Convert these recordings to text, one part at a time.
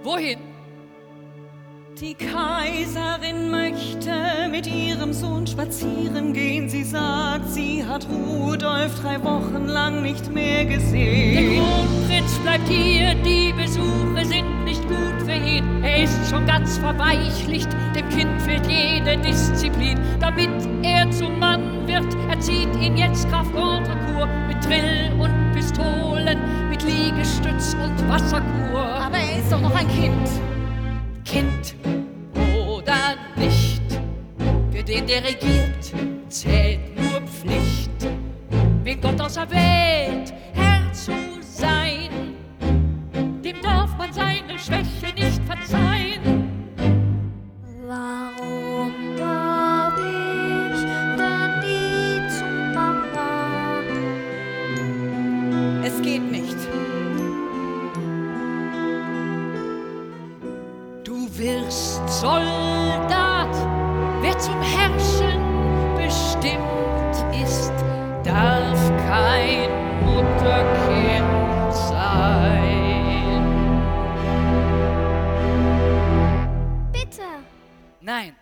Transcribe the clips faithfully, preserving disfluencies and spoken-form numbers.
Wohin? Die Kaiserin möchte mit ihrem Sohn spazieren gehen. Sie sagt, sie hat Rudolf drei Wochen lang nicht mehr Der gesehen. Kronprinz bleibt hier, die Besuche sind nicht gut für ihn. Er ist schon ganz verweichlicht, dem Kind fehlt jede Disziplin. Damit er zum Mann wird, erzieht ihn jetzt Graf Contrecourt mit Drill und Pistolen, mit Liegestütz und Wasserkur. Aber er ist doch noch ein Kind. Kind oder nicht, für den, der regiert, zählt nur Pflicht. Wen Gott auserwählt, Herr zu sein, dem darf man seine Schwäche nicht verzeihen. Warum darf ich denn nie zu Mama? Es geht nicht. Du wirst Soldat, wer zum Herrschen bestimmt ist, darf kein Mutterkind sein. Bitte. Nein.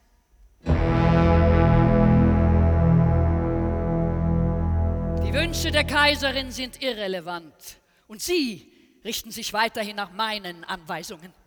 Die Wünsche der Kaiserin sind irrelevant und Sie richten sich weiterhin nach meinen Anweisungen.